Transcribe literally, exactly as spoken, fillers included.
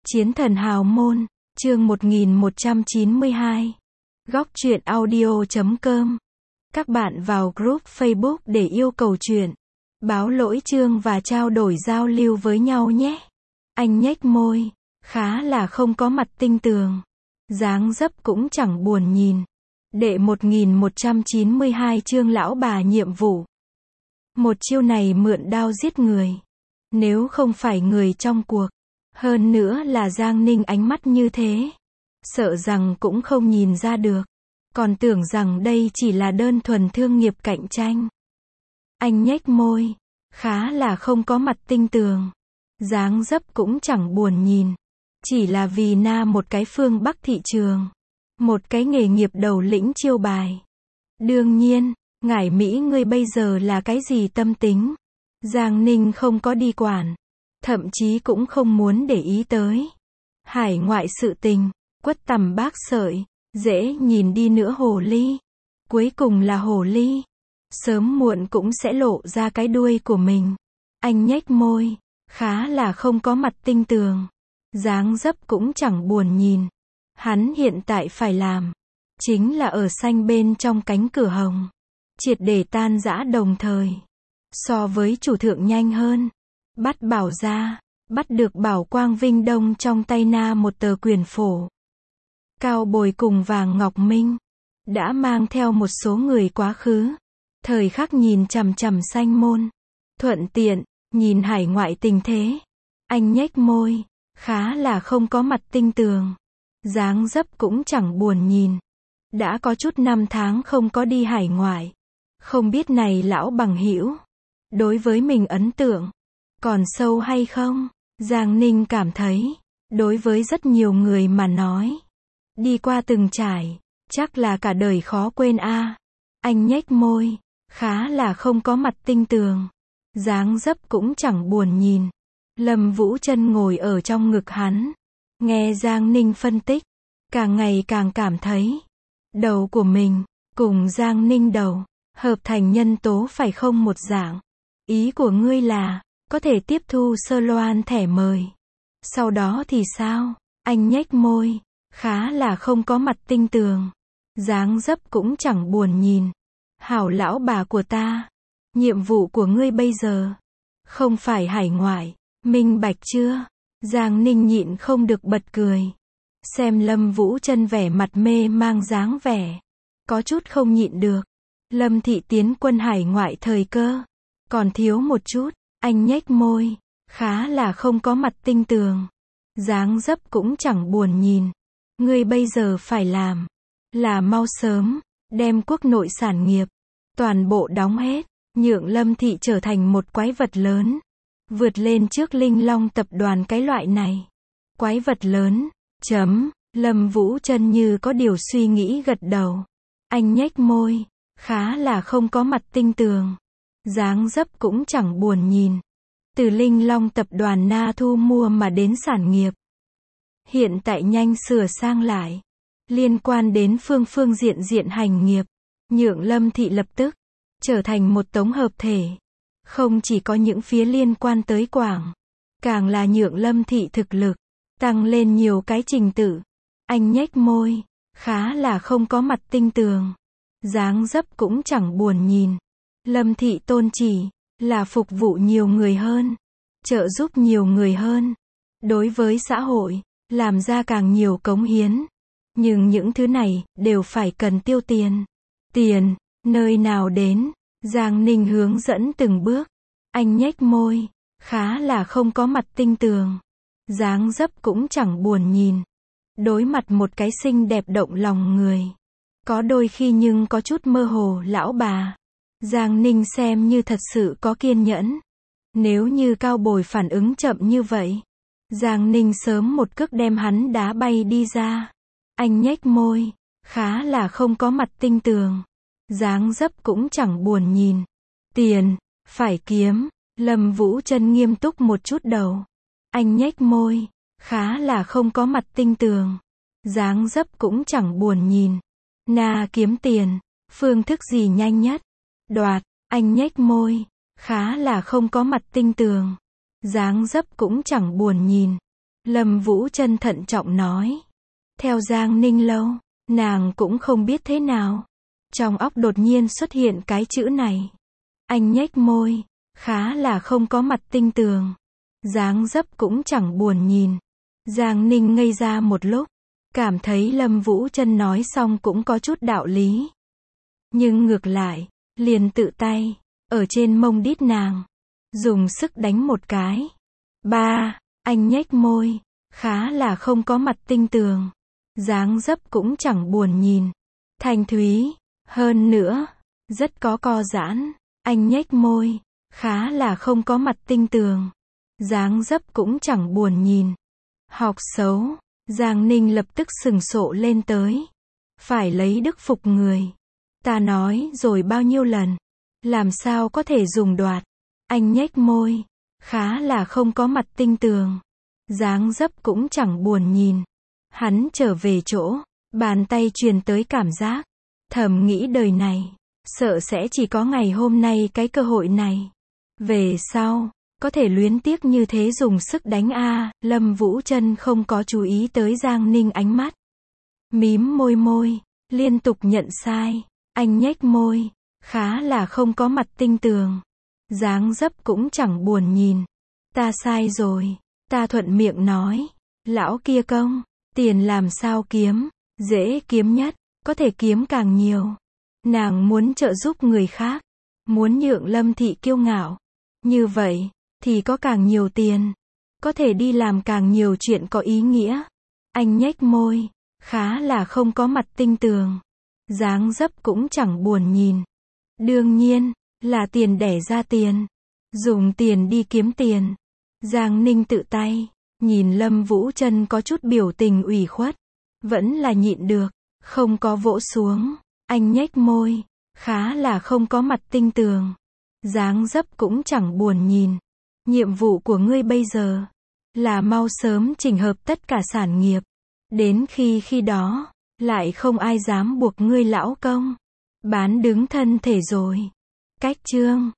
Chiến thần hào môn, chương một nghìn một trăm chín mươi hai. Góc truyện audio chấm com. Các bạn vào group Facebook để yêu cầu truyện, báo lỗi chương và trao đổi giao lưu với nhau nhé. Anh nhếch môi, khá là không có mặt tinh tường. Dáng dấp cũng chẳng buồn nhìn. Đệ một nghìn một trăm chín mươi hai chương lão bà nhiệm vụ. Một chiêu này mượn đao giết người. Nếu không phải người trong cuộc, hơn nữa là Giang Ninh ánh mắt như thế, sợ rằng cũng không nhìn ra được, còn tưởng rằng đây chỉ là đơn thuần thương nghiệp cạnh tranh. Anh nhếch môi, khá là không có mặt tinh tường. Dáng dấp cũng chẳng buồn nhìn. Chỉ là vì na một cái phương Bắc thị trường, một cái nghề nghiệp đầu lĩnh chiêu bài. Đương nhiên, ngải Mỹ ngươi bây giờ là cái gì tâm tính, Giang Ninh không có đi quản, thậm chí cũng không muốn để ý tới. Hải ngoại sự tình, quất tằm bác sợi, dễ nhìn đi nữa hồ ly. Cuối cùng là hồ ly, sớm muộn cũng sẽ lộ ra cái đuôi của mình. Anh nhếch môi, khá là không có mặt tinh tường. Dáng dấp cũng chẳng buồn nhìn. Hắn hiện tại phải làm, chính là ở xanh bên trong cánh cửa hồng, triệt để tan rã đồng thời. So với chủ thượng nhanh hơn. Bắt Bảo ra, bắt được Bảo Quang Vinh Đông trong tay na một tờ quyền phổ. Cao Bồi cùng Vàng Ngọc Minh đã mang theo một số người quá khứ, thời khắc nhìn chằm chằm xanh môn, thuận tiện nhìn hải ngoại tình thế. Anh nhếch môi, khá là không có mặt tinh tường. Dáng dấp cũng chẳng buồn nhìn. Đã có chút năm tháng không có đi hải ngoại, không biết này lão bằng hữu đối với mình ấn tượng còn sâu hay không. Giang Ninh cảm thấy, đối với rất nhiều người mà nói, đi qua từng trải, chắc là cả đời khó quên a. À. Anh nhếch môi, khá là không có mặt tinh tường. Dáng dấp cũng chẳng buồn nhìn. Lâm Vũ Trân ngồi ở trong ngực hắn, nghe Giang Ninh phân tích, càng ngày càng cảm thấy, đầu của mình, cùng Giang Ninh đầu, hợp thành nhân tố phải không một dạng. Ý của ngươi là, có thể tiếp thu sơ loan thẻ mời. Sau đó thì sao? Anh nhếch môi, khá là không có mặt tinh tường. Dáng dấp cũng chẳng buồn nhìn. Hảo lão bà của ta, nhiệm vụ của ngươi bây giờ, không phải hải ngoại, minh bạch chưa? Giang Ninh nhịn không được bật cười. Xem Lâm Vũ Trân vẻ mặt mê mang dáng vẻ, có chút không nhịn được. Lâm thị tiến quân hải ngoại thời cơ, còn thiếu một chút. Anh nhếch môi, khá là không có mặt tinh tường. Dáng dấp cũng chẳng buồn nhìn. Ngươi bây giờ phải làm, là mau sớm, đem quốc nội sản nghiệp, toàn bộ đóng hết, nhượng Lâm thị trở thành một quái vật lớn. Vượt lên trước Linh Long tập đoàn cái loại này. Quái vật lớn, chấm, Lâm Vũ Trân như có điều suy nghĩ gật đầu. Anh nhếch môi, khá là không có mặt tinh tường. Dáng dấp cũng chẳng buồn nhìn. Từ Linh Long tập đoàn na thu mua mà đến sản nghiệp, hiện tại nhanh sửa sang lại, liên quan đến phương phương diện diện hành nghiệp, nhượng Lâm thị lập tức trở thành một tổng hợp thể. Không chỉ có những phía liên quan tới Quảng, càng là nhượng Lâm thị thực lực tăng lên nhiều cái trình tự. Anh nhếch môi, khá là không có mặt tinh tường. Dáng dấp cũng chẳng buồn nhìn. Lâm thị tôn chỉ là phục vụ nhiều người hơn, trợ giúp nhiều người hơn, đối với xã hội làm ra càng nhiều cống hiến. Nhưng những thứ này đều phải cần tiêu tiền. Tiền, nơi nào đến? Giang Ninh hướng dẫn từng bước. Anh nhếch môi, khá là không có mặt tinh tường. Dáng dấp cũng chẳng buồn nhìn. Đối mặt một cái xinh đẹp động lòng người, có đôi khi nhưng có chút mơ hồ lão bà, Giang Ninh xem như thật sự có kiên nhẫn. Nếu như Cao Bồi phản ứng chậm như vậy, Giang Ninh sớm một cước đem hắn đá bay đi ra. Anh nhếch môi, khá là không có mặt tinh tường. Dáng dấp cũng chẳng buồn nhìn. Tiền, phải kiếm. Lâm Vũ Trân nghiêm túc một chút đầu. Anh nhếch môi, khá là không có mặt tinh tường. Dáng dấp cũng chẳng buồn nhìn. Na kiếm tiền, phương thức gì nhanh nhất? Đoạt. Anh nhếch môi, khá là không có mặt tinh tường. Dáng dấp cũng chẳng buồn nhìn. Lâm Vũ Trân thận trọng nói. Theo Giang Ninh Lâu, nàng cũng không biết thế nào. Trong óc đột nhiên xuất hiện cái chữ này. Anh nhếch môi, khá là không có mặt tinh tường. Dáng dấp cũng chẳng buồn nhìn. Giang Ninh ngây ra một lúc, cảm thấy Lâm Vũ Trân nói xong cũng có chút đạo lý. Nhưng ngược lại, liền tự tay, ở trên mông đít nàng, dùng sức đánh một cái. Ba, anh nhếch môi, khá là không có mặt tinh tường. Dáng dấp cũng chẳng buồn nhìn. Thanh thúy, hơn nữa, rất có co giãn. Anh nhếch môi, khá là không có mặt tinh tường. Dáng dấp cũng chẳng buồn nhìn. Học xấu, Giang Ninh lập tức sừng sộ lên tới. Phải lấy đức phục người. Ta nói rồi bao nhiêu lần. Làm sao có thể dùng đoạt. Anh nhếch môi, khá là không có mặt tinh tường. Dáng dấp cũng chẳng buồn nhìn. Hắn trở về chỗ, bàn tay truyền tới cảm giác. Thầm nghĩ đời này, sợ sẽ chỉ có ngày hôm nay cái cơ hội này. Về sau, có thể luyến tiếc như thế dùng sức đánh a. Lâm Vũ Trân không có chú ý tới Giang Ninh ánh mắt. Mím môi môi, liên tục nhận sai. Anh nhếch môi, khá là không có mặt tinh tường. Dáng dấp cũng chẳng buồn nhìn. Ta sai rồi, ta thuận miệng nói. Lão kia công, tiền làm sao kiếm, dễ kiếm nhất, có thể kiếm càng nhiều. Nàng muốn trợ giúp người khác, muốn nhượng Lâm thị kiêu ngạo. Như vậy, thì có càng nhiều tiền, có thể đi làm càng nhiều chuyện có ý nghĩa. Anh nhếch môi, khá là không có mặt tinh tường. Dáng dấp cũng chẳng buồn nhìn. Đương nhiên, là tiền đẻ ra tiền. Dùng tiền đi kiếm tiền. Giang Ninh tự tay, nhìn Lâm Vũ Trân có chút biểu tình ủy khuất. Vẫn là nhịn được, không có vỗ xuống. Anh nhếch môi, khá là không có mặt tinh tường. Dáng dấp cũng chẳng buồn nhìn. Nhiệm vụ của ngươi bây giờ, là mau sớm chỉnh hợp tất cả sản nghiệp. Đến khi khi đó, lại không ai dám buộc ngươi lão công bán đứng thân thể rồi. Cách chương